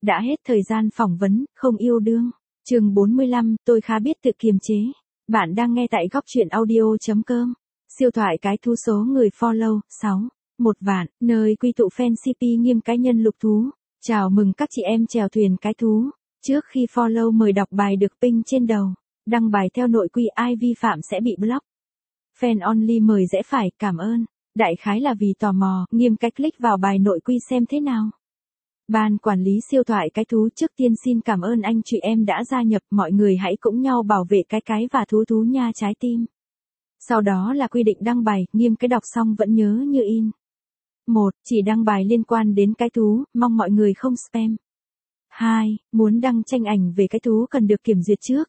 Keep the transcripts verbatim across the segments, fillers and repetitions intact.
Đã hết thời gian phỏng vấn, không yêu đương. Chương bốn mươi lăm, tôi khá biết tự kiềm chế. Bạn đang nghe tại góc truyện audio.com. Siêu thoại cái thú số người follow, sáu, một vạn, nơi quy tụ fan xê pê nghiêm cá nhân lục thú. Chào mừng các chị em chèo thuyền cái thú. Trước khi follow mời đọc bài được pin trên đầu. Đăng bài theo nội quy ai vi phạm sẽ bị block. Fan only mời rẽ phải, cảm ơn. Đại khái là vì tò mò, nghiêm cách click vào bài nội quy xem thế nào. Ban quản lý siêu thoại cái thú trước tiên xin cảm ơn anh chị em đã gia nhập, mọi người hãy cùng nhau bảo vệ cái cái và thú thú nha trái tim. Sau đó là quy định đăng bài, nghiêm cái đọc xong vẫn nhớ như in. một. Chỉ đăng bài liên quan đến cái thú, mong mọi người không spam. hai. Muốn đăng tranh ảnh về cái thú cần được kiểm duyệt trước.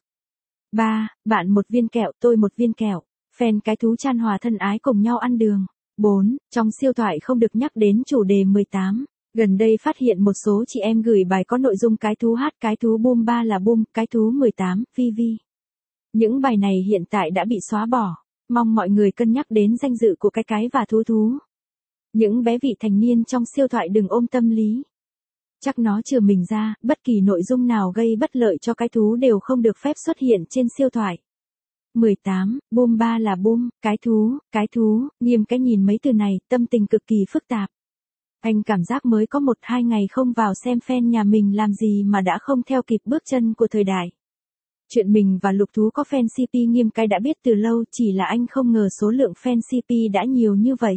ba. Bạn một viên kẹo, tôi một viên kẹo. Fan cái thú chan hòa thân ái cùng nhau ăn đường. bốn. Trong siêu thoại không được nhắc đến chủ đề mười tám. Gần đây phát hiện một số chị em gửi bài có nội dung cái thú hát cái thú boom ba là boom, cái thú mười tám, vi vi. Những bài này hiện tại đã bị xóa bỏ. Mong mọi người cân nhắc đến danh dự của cái cái và thú thú. Những bé vị thành niên trong siêu thoại đừng ôm tâm lý. Chắc nó trừ mình ra, bất kỳ nội dung nào gây bất lợi cho cái thú đều không được phép xuất hiện trên siêu thoại. mười tám, boom ba là boom, cái thú, cái thú, nghiêm cái nhìn mấy từ này, tâm tình cực kỳ phức tạp. Anh cảm giác mới có một hai ngày không vào xem fan nhà mình làm gì mà đã không theo kịp bước chân của thời đại. Chuyện mình và lục thú có fan xê pê nghiêm cái đã biết từ lâu, chỉ là anh không ngờ số lượng fan xê pê đã nhiều như vậy.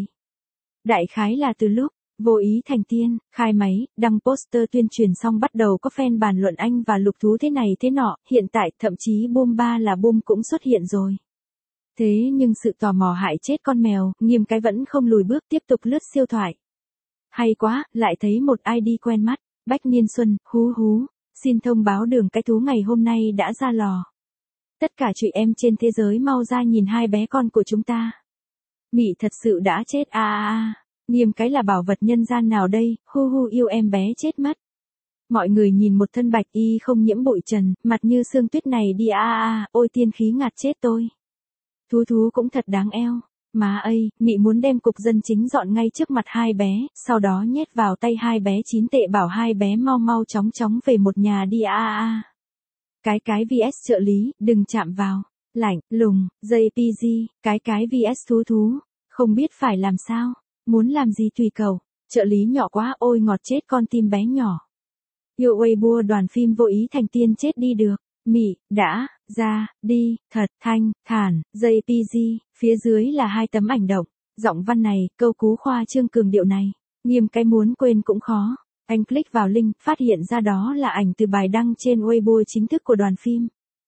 Đại khái là từ lúc vô ý thành tiên, khai máy, đăng poster tuyên truyền xong bắt đầu có fan bàn luận anh và lục thú thế này thế nọ, hiện tại thậm chí boom ba là boom cũng xuất hiện rồi. Thế nhưng sự tò mò hại chết con mèo, nghiêm cái vẫn không lùi bước tiếp tục lướt siêu thoại. Hay quá, lại thấy một i đê quen mắt, Bách Niên Xuân, hú hú, xin thông báo đường cái thú ngày hôm nay đã ra lò. Tất cả chị em trên thế giới mau ra nhìn hai bé con của chúng ta. Mị thật sự đã chết a a a, nghiêm cái là bảo vật nhân gian nào đây, hu hu yêu em bé chết mất. Mọi người nhìn một thân bạch y không nhiễm bụi trần, mặt như sương tuyết này đi a a a, ôi tiên khí ngạt chết tôi. Thú thú cũng thật đáng eo. Má ơi, Mị muốn đem cục dân chính dọn ngay trước mặt hai bé, sau đó nhét vào tay hai bé chín tệ bảo hai bé mau mau chóng chóng về một nhà đi a a a. Cái cái vs trợ lý, đừng chạm vào. Lạnh, lùng, jê pê giê, cái cái vs thú thú. Không biết phải làm sao, muốn làm gì tùy cầu. Trợ lý nhỏ quá ôi ngọt chết con tim bé nhỏ. Yêu Weibo đoàn phim vô ý thành tiên chết đi được. Mị, đã, ra, đi, thật, thanh, thản, jê pê giê, phía dưới là hai tấm ảnh động. Giọng văn này, câu cú khoa trương cường điệu này, nghiêm cái muốn quên cũng khó. Anh click vào link, phát hiện ra đó là ảnh từ bài đăng trên Weibo chính thức của đoàn phim.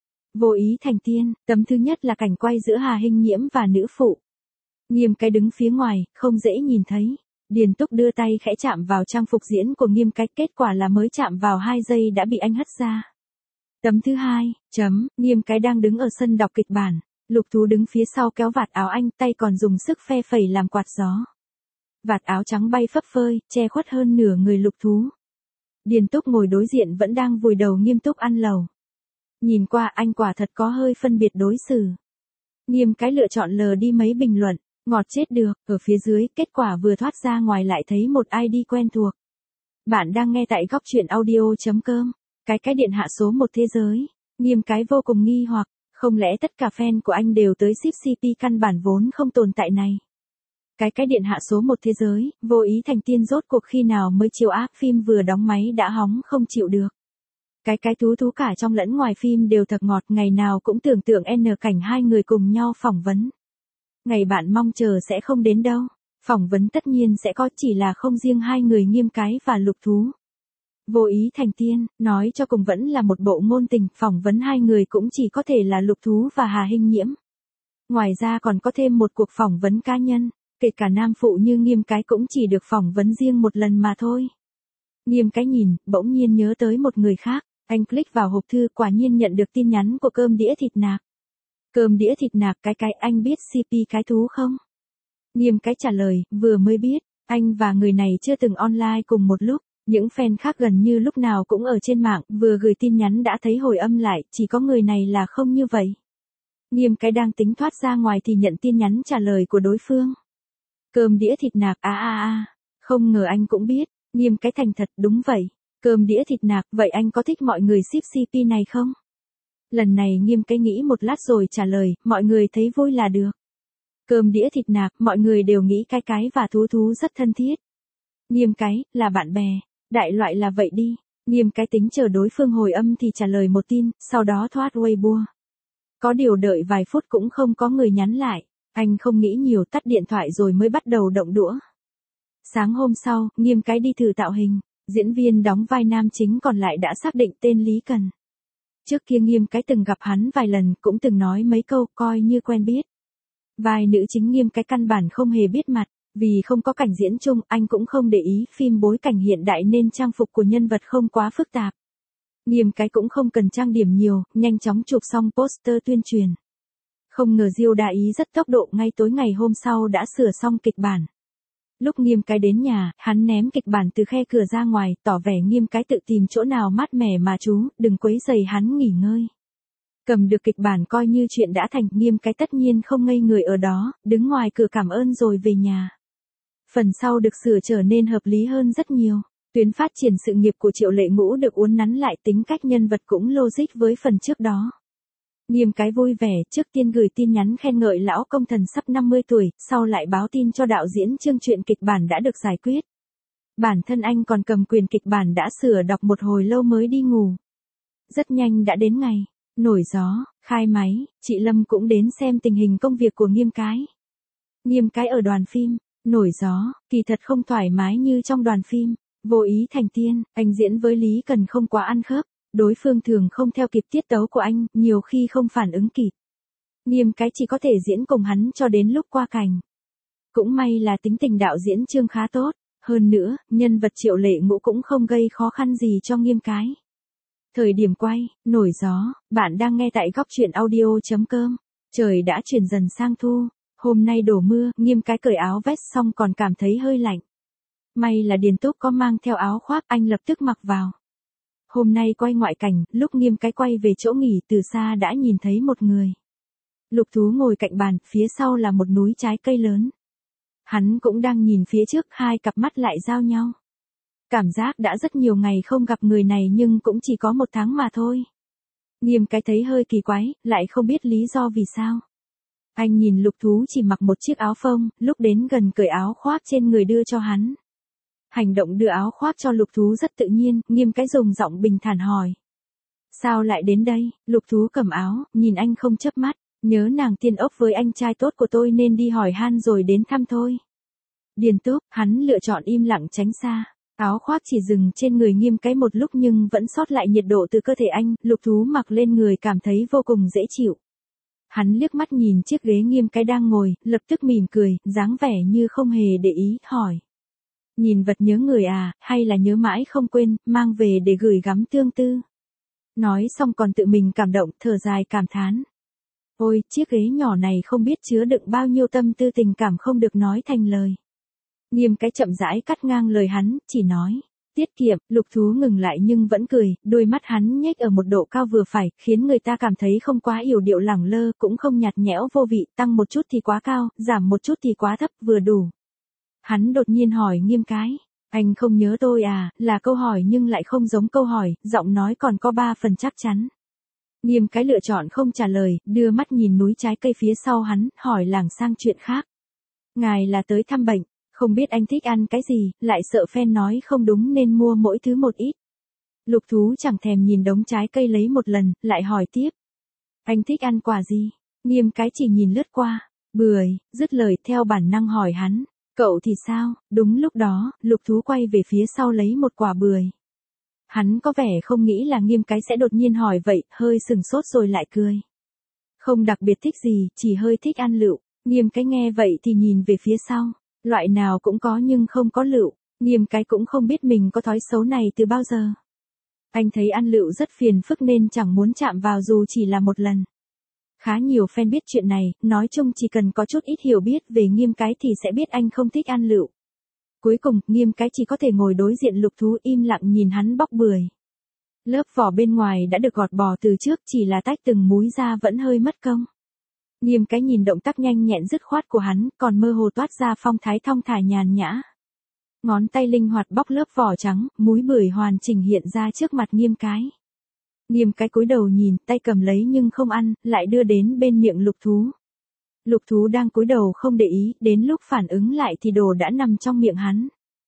Vô ý thành tiên, tấm thứ nhất là cảnh quay giữa Hà Hinh Nhiễm và nữ phụ. Nghiêm cái đứng phía ngoài, không dễ nhìn thấy. Điền Túc đưa tay khẽ chạm vào trang phục diễn của nghiêm cái, kết quả là mới chạm vào hai giây đã bị anh hất ra. Tấm thứ hai, chấm, nghiêm cái đang đứng ở sân đọc kịch bản, lục thú đứng phía sau kéo vạt áo anh, tay còn dùng sức phe phẩy làm quạt gió. Vạt áo trắng bay phấp phới, che khuất hơn nửa người lục thú. Điền Túc ngồi đối diện vẫn đang vùi đầu nghiêm túc ăn lẩu. Nhìn qua anh quả thật có hơi phân biệt đối xử. Nghiêm cái lựa chọn lờ đi mấy bình luận, ngọt chết được, ở phía dưới, kết quả vừa thoát ra ngoài lại thấy một i đê quen thuộc. Bạn đang nghe tại góc truyện audio.com. Cái cái điện hạ số một thế giới, nghiêm cái vô cùng nghi hoặc, không lẽ tất cả fan của anh đều tới ship xê pê căn bản vốn không tồn tại này. Cái cái điện hạ số một thế giới, vô ý thành tiên rốt cuộc khi nào mới chiếu ác, phim vừa đóng máy đã hóng không chịu được. Cái cái thú thú cả trong lẫn ngoài phim đều thật ngọt, ngày nào cũng tưởng tượng n cảnh hai người cùng nhau phỏng vấn. Ngày bạn mong chờ sẽ không đến đâu, phỏng vấn tất nhiên sẽ có, chỉ là không riêng hai người nghiêm cái và lục thú. Vô ý thành tiên, nói cho cùng vẫn là một bộ ngôn tình, phỏng vấn hai người cũng chỉ có thể là lục thú và Hà Hinh Nhiễm. Ngoài ra còn có thêm một cuộc phỏng vấn cá nhân, kể cả nam phụ như nghiêm cái cũng chỉ được phỏng vấn riêng một lần mà thôi. Nghiêm cái nhìn, bỗng nhiên nhớ tới một người khác, anh click vào hộp thư quả nhiên nhận được tin nhắn của cơm đĩa thịt nạc. Cơm đĩa thịt nạc cái cái anh biết xê pê cái thú không? Nghiêm cái trả lời, vừa mới biết, anh và người này chưa từng online cùng một lúc. Những fan khác gần như lúc nào cũng ở trên mạng, vừa gửi tin nhắn đã thấy hồi âm lại, chỉ có người này là không như vậy. Nghiêm cái đang tính thoát ra ngoài thì nhận tin nhắn trả lời của đối phương. Cơm đĩa thịt nạc a a a, không ngờ anh cũng biết, nghiêm cái thành thật, đúng vậy. Cơm đĩa thịt nạc, vậy anh có thích mọi người ship xê pê này không? Lần này Nghiêm cái nghĩ một lát rồi trả lời, mọi người thấy vui là được. Cơm đĩa thịt nạc, mọi người đều nghĩ cái cái và thú thú rất thân thiết. Nghiêm cái, là bạn bè, đại loại là vậy đi. Nghiêm cái tính chờ đối phương hồi âm thì trả lời một tin, sau đó thoát Weibo. Có điều đợi vài phút cũng không có người nhắn lại, anh không nghĩ nhiều tắt điện thoại rồi mới bắt đầu động đũa. Sáng hôm sau, Nghiêm cái đi thử tạo hình, diễn viên đóng vai nam chính còn lại đã xác định tên Lý Cần. Trước kia Nghiêm cái từng gặp hắn vài lần, cũng từng nói mấy câu coi như quen biết. Vai nữ chính Nghiêm cái căn bản không hề biết mặt, vì không có cảnh diễn chung, anh cũng không để ý phim bối cảnh hiện đại nên trang phục của nhân vật không quá phức tạp. Nghiêm cái cũng không cần trang điểm nhiều, nhanh chóng chụp xong poster tuyên truyền. Không ngờ Diêu Đa Ý rất tốc độ, ngay tối ngày hôm sau đã sửa xong kịch bản. Lúc Nghiêm cái đến nhà, hắn ném kịch bản từ khe cửa ra ngoài, tỏ vẻ Nghiêm cái tự tìm chỗ nào mát mẻ mà chú, đừng quấy rầy hắn nghỉ ngơi. Cầm được kịch bản coi như chuyện đã thành, Nghiêm cái tất nhiên không ngây người ở đó, đứng ngoài cửa cảm ơn rồi về nhà. Phần sau được sửa trở nên hợp lý hơn rất nhiều. Tuyến phát triển sự nghiệp của Triệu Lệ Ngũ được uốn nắn lại, tính cách nhân vật cũng logic với phần trước đó. Nghiêm cái vui vẻ, trước tiên gửi tin nhắn khen ngợi lão công thần sắp năm mươi tuổi, sau lại báo tin cho đạo diễn chương chuyện kịch bản đã được giải quyết. Bản thân anh còn cầm quyền kịch bản đã sửa đọc một hồi lâu mới đi ngủ. Rất nhanh đã đến ngày nổi gió, khai máy, chị Lâm cũng đến xem tình hình công việc của Nghiêm cái. Nghiêm cái ở đoàn phim nổi gió, kỳ thật không thoải mái như trong đoàn phim Vô Ý Thành Tiên, anh diễn với Lý Cần không quá ăn khớp, đối phương thường không theo kịp tiết tấu của anh, nhiều khi không phản ứng kịp. Nghiêm cái chỉ có thể diễn cùng hắn cho đến lúc qua cảnh. Cũng may là tính tình đạo diễn Trương khá tốt, hơn nữa, nhân vật Triệu Lệ Ngũ cũng không gây khó khăn gì cho Nghiêm cái. Thời điểm quay, nổi gió, bạn đang nghe tại góc truyện audio chấm com. Trời đã chuyển dần sang thu, hôm nay đổ mưa, Nghiêm cái cởi áo vest xong còn cảm thấy hơi lạnh. May là Điền Túc có mang theo áo khoác, anh lập tức mặc vào. Hôm nay quay ngoại cảnh, lúc Nghiêm cái quay về chỗ nghỉ từ xa đã nhìn thấy một người. Lục Thú ngồi cạnh bàn, phía sau là một núi trái cây lớn. Hắn cũng đang nhìn phía trước, hai cặp mắt lại giao nhau. Cảm giác đã rất nhiều ngày không gặp người này nhưng cũng chỉ có một tháng mà thôi. Nghiêm cái thấy hơi kỳ quái, lại không biết lý do vì sao. Anh nhìn Lục Thú chỉ mặc một chiếc áo phông, lúc đến gần cởi áo khoác trên người đưa cho hắn. Hành động đưa áo khoác cho Lục Thú rất tự nhiên, Nghiêm cái dùng giọng bình thản hỏi. Sao lại đến đây? Lục Thú cầm áo, nhìn anh không chớp mắt, nhớ nàng Tiên Ốc với anh trai tốt của tôi nên đi hỏi han rồi đến thăm thôi. Điền Túc, hắn lựa chọn im lặng tránh xa. Áo khoác chỉ dừng trên người Nghiêm cái một lúc nhưng vẫn sót lại nhiệt độ từ cơ thể anh, Lục Thú mặc lên người cảm thấy vô cùng dễ chịu. Hắn liếc mắt nhìn chiếc ghế Nghiêm cái đang ngồi, lập tức mỉm cười, dáng vẻ như không hề để ý, hỏi. Nhìn vật nhớ người à, hay là nhớ mãi không quên, mang về để gửi gắm tương tư. Nói xong còn tự mình cảm động, thở dài cảm thán. Ôi, chiếc ghế nhỏ này không biết chứa đựng bao nhiêu tâm tư tình cảm không được nói thành lời. Nghiêm cái chậm rãi cắt ngang lời hắn, chỉ nói. Tiết kiệm, Lục Thú ngừng lại nhưng vẫn cười, đôi mắt hắn nhếch ở một độ cao vừa phải, khiến người ta cảm thấy không quá yểu điệu lẳng lơ, cũng không nhạt nhẽo vô vị, tăng một chút thì quá cao, giảm một chút thì quá thấp, vừa đủ. Hắn đột nhiên hỏi Nghiêm cái. Anh không nhớ tôi à, là câu hỏi nhưng lại không giống câu hỏi, giọng nói còn có ba phần chắc chắn. Nghiêm cái lựa chọn không trả lời, đưa mắt nhìn núi trái cây phía sau hắn, hỏi lảng sang chuyện khác. Ngài là tới thăm bệnh, không biết anh thích ăn cái gì, lại sợ fan nói không đúng nên mua mỗi thứ một ít. Lục Thú chẳng thèm nhìn đống trái cây lấy một lần, lại hỏi tiếp. Anh thích ăn quả gì? Nghiêm cái chỉ nhìn lướt qua. Bưởi, dứt lời theo bản năng hỏi hắn. Cậu thì sao? Đúng lúc đó, Lục Thú quay về phía sau lấy một quả bưởi. Hắn có vẻ không nghĩ là Nghiêm cái sẽ đột nhiên hỏi vậy, hơi sừng sốt rồi lại cười. Không đặc biệt thích gì, chỉ hơi thích ăn lựu. Nghiêm cái nghe vậy thì nhìn về phía sau. Loại nào cũng có nhưng không có lựu. Nghiêm cái cũng không biết mình có thói xấu này từ bao giờ. Anh thấy ăn lựu rất phiền phức nên chẳng muốn chạm vào dù chỉ là một lần. Khá nhiều fan biết chuyện này, nói chung chỉ cần có chút ít hiểu biết về Nghiêm cái thì sẽ biết anh không thích ăn lựu. Cuối cùng, Nghiêm cái chỉ có thể ngồi đối diện Lục Thú im lặng nhìn hắn bóc bưởi. Lớp vỏ bên ngoài đã được gọt bỏ từ trước, chỉ là tách từng múi ra vẫn hơi mất công. Nghiêm cái nhìn động tác nhanh nhẹn dứt khoát của hắn, còn mơ hồ toát ra phong thái thong thả nhàn nhã. Ngón tay linh hoạt bóc lớp vỏ trắng, múi bưởi hoàn chỉnh hiện ra trước mặt Nghiêm cái. Nghiêm cái cúi đầu nhìn, tay cầm lấy nhưng không ăn, lại đưa đến bên miệng Lục Thú. Lục Thú đang cúi đầu không để ý, đến lúc phản ứng lại thì đồ đã nằm trong miệng hắn.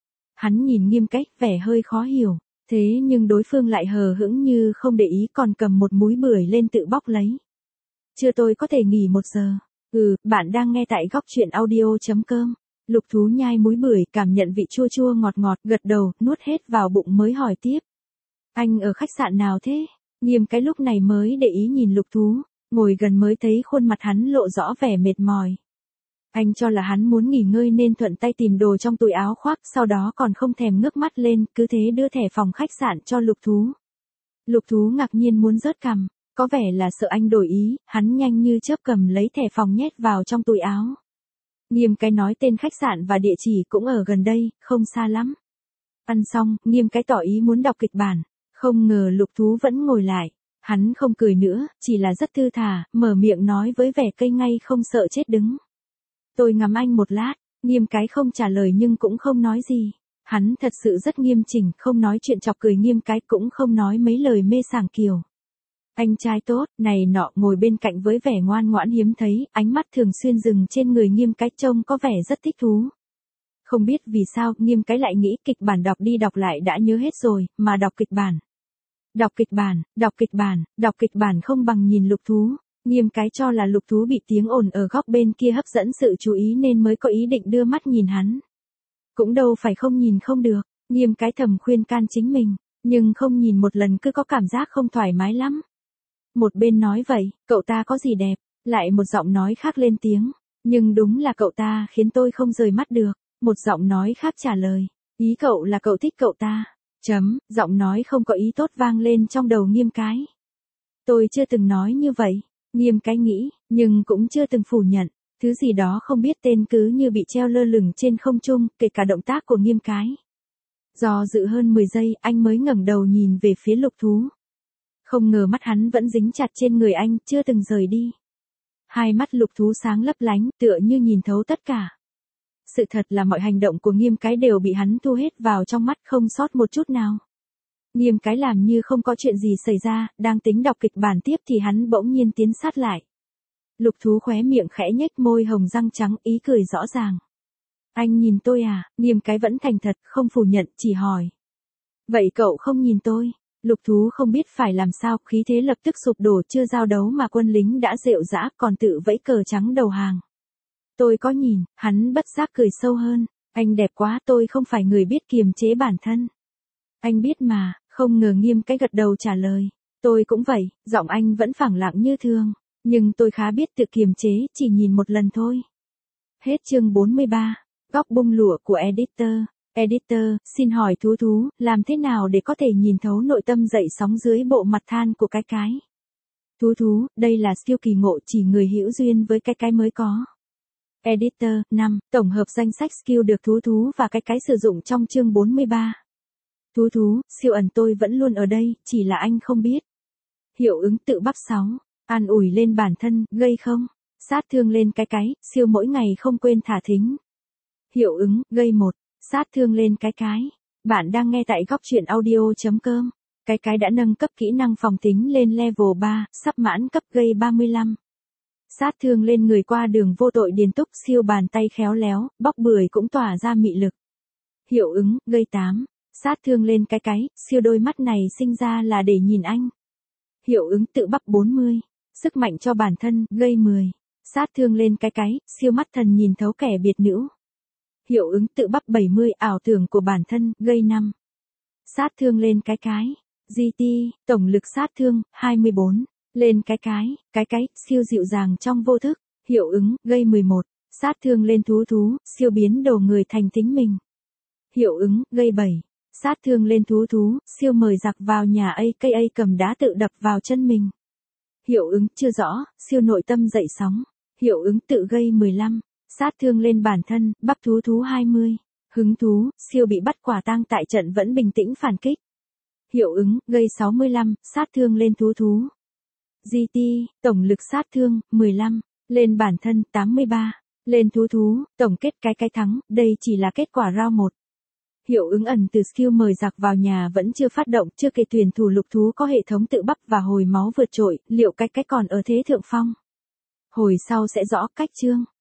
Hắn nhìn Nghiêm cách, vẻ hơi khó hiểu, thế nhưng đối phương lại hờ hững như không để ý, còn cầm một múi bưởi lên tự bóc lấy. Chưa, tôi có thể nghỉ một giờ. Ừ, bạn đang nghe tại góc chuyện audio chấm com. Lục Thú nhai múi bưởi, cảm nhận vị chua chua ngọt ngọt, gật đầu, nuốt hết vào bụng mới hỏi tiếp. Anh ở khách sạn nào thế? Nghiêm cái lúc này mới để ý nhìn Lục Thú, ngồi gần mới thấy khuôn mặt hắn lộ rõ vẻ mệt mỏi. Anh cho là hắn muốn nghỉ ngơi nên thuận tay tìm đồ trong túi áo khoác, sau đó còn không thèm ngước mắt lên, cứ thế đưa thẻ phòng khách sạn cho Lục Thú. Lục Thú ngạc nhiên muốn rớt cằm, có vẻ là sợ anh đổi ý, hắn nhanh như chớp cầm lấy thẻ phòng nhét vào trong túi áo. Nghiêm cái nói tên khách sạn và địa chỉ cũng ở gần đây, không xa lắm. Ăn xong, Nghiêm cái tỏ ý muốn đọc kịch bản, không ngờ Lục Thú vẫn ngồi lại. Hắn không cười nữa, chỉ là rất thư thả, mở miệng nói với vẻ cây ngay không sợ chết đứng. Tôi ngắm anh một lát, Nghiêm cái không trả lời nhưng cũng không nói gì. Hắn thật sự rất nghiêm chỉnh, không nói chuyện chọc cười Nghiêm cái, cũng không nói mấy lời mê sảng kiểu. Anh trai tốt, này nọ, ngồi bên cạnh với vẻ ngoan ngoãn hiếm thấy, ánh mắt thường xuyên dừng trên người Nghiêm cái, trông có vẻ rất thích thú. Không biết vì sao, Nghiêm cái lại nghĩ kịch bản đọc đi đọc lại đã nhớ hết rồi, mà đọc kịch bản. Đọc kịch bản, đọc kịch bản, đọc kịch bản không bằng nhìn Lục Thú. Nghiêm cái cho là Lục Thú bị tiếng ồn ở góc bên kia hấp dẫn sự chú ý nên mới có ý định đưa mắt nhìn hắn. Cũng đâu phải không nhìn không được, Nghiêm cái thầm khuyên can chính mình, nhưng không nhìn một lần cứ có cảm giác không thoải mái lắm. Một bên nói vậy, cậu ta có gì đẹp, lại một giọng nói khác lên tiếng, nhưng đúng là cậu ta khiến tôi không rời mắt được. Một giọng nói khác trả lời, ý cậu là cậu thích cậu ta. Chấm, giọng nói không có ý tốt vang lên trong đầu Nghiêm cái. Tôi chưa từng nói như vậy, Nghiêm cái nghĩ, nhưng cũng chưa từng phủ nhận. Thứ gì đó không biết tên cứ như bị treo lơ lửng trên không trung, kể cả động tác của Nghiêm cái. Do dự hơn mười giây, anh mới ngẩng đầu nhìn về phía Lục Thú. Không ngờ mắt hắn vẫn dính chặt trên người anh, chưa từng rời đi. Hai mắt Lục Thú sáng lấp lánh, tựa như nhìn thấu tất cả. Sự thật là mọi hành động của Nghiêm cái đều bị hắn thu hết vào trong mắt, không sót một chút nào. Nghiêm cái làm như không có chuyện gì xảy ra, đang tính đọc kịch bản tiếp thì hắn bỗng nhiên tiến sát lại. Lục Thú khóe miệng khẽ nhếch môi hồng răng trắng, ý cười rõ ràng. Anh nhìn tôi à? Nghiêm cái vẫn thành thật, không phủ nhận, chỉ hỏi. Vậy cậu không nhìn tôi? Lục Thú không biết phải làm sao, khí thế lập tức sụp đổ, chưa giao đấu mà quân lính đã rệu rã, còn tự vẫy cờ trắng đầu hàng. Tôi có nhìn, hắn bất giác cười sâu hơn. Anh đẹp quá, tôi không phải người biết kiềm chế bản thân. Anh biết mà, không ngờ Nghiêm cái gật đầu trả lời. Tôi cũng vậy, giọng anh vẫn phẳng lặng như thường. Nhưng tôi khá biết tự kiềm chế, chỉ nhìn một lần thôi. Hết chương bốn mươi ba. Góc bung lụa của editor. Editor, xin hỏi Thú Thú, làm thế nào để có thể nhìn thấu nội tâm dậy sóng dưới bộ mặt than của cái cái? Thú Thú, đây là skill kỳ ngộ chỉ người hữu duyên với cái cái mới có. Editor, năm. Tổng hợp danh sách skill được Thú Thú và cái cái sử dụng trong chương bốn mươi ba. Thú Thú, siêu ẩn tôi vẫn luôn ở đây, chỉ là anh không biết. Hiệu ứng tự bắp sáu. An ủi lên bản thân, gây không? Sát thương lên cái cái, siêu mỗi ngày không quên thả thính. Hiệu ứng, gây một. Sát thương lên cái cái. Bạn đang nghe tại góc chuyện audio chấm com. Cái cái đã nâng cấp kỹ năng phòng tính lên level ba, sắp mãn cấp gây ba mươi lăm. Sát thương lên người qua đường vô tội điền túc, siêu bàn tay khéo léo, bóc bưởi cũng tỏa ra mị lực. Hiệu ứng, gây tám. Sát thương lên cái cái, siêu đôi mắt này sinh ra là để nhìn anh. Hiệu ứng tự bắp bốn mươi. Sức mạnh cho bản thân, gây mười. Sát thương lên cái cái, siêu mắt thần nhìn thấu kẻ biệt nữ. Hiệu ứng tự bắp bảy mươi, ảo tưởng của bản thân, gây năm. Sát thương lên cái cái. giê tê, tổng lực sát thương, hai mươi bốn. Lên cái cái, cái cái, siêu dịu dàng trong vô thức. Hiệu ứng, gây mười một. Sát thương lên Thú Thú, siêu biến đồ người thành tính mình. Hiệu ứng, gây bảy. Sát thương lên Thú Thú, siêu mời giặc vào nhà a ca a cầm đá tự đập vào chân mình. Hiệu ứng, chưa rõ, siêu nội tâm dậy sóng. Hiệu ứng tự gây mười lăm. Sát thương lên bản thân, bắp Thú Thú hai mươi. Hứng thú, siêu bị bắt quả tang tại trận vẫn bình tĩnh phản kích. Hiệu ứng, gây sáu mươi lăm, sát thương lên Thú Thú. giê tê, tổng lực sát thương, mười lăm. Lên bản thân, tám mươi ba. Lên Thú Thú, tổng kết cái cái thắng, đây chỉ là kết quả round một. Hiệu ứng ẩn từ skill mời giặc vào nhà vẫn chưa phát động, chưa kể tuyển thủ lục thú có hệ thống tự bắp và hồi máu vượt trội, liệu cách cách còn ở thế thượng phong. Hồi sau sẽ rõ. Cách chương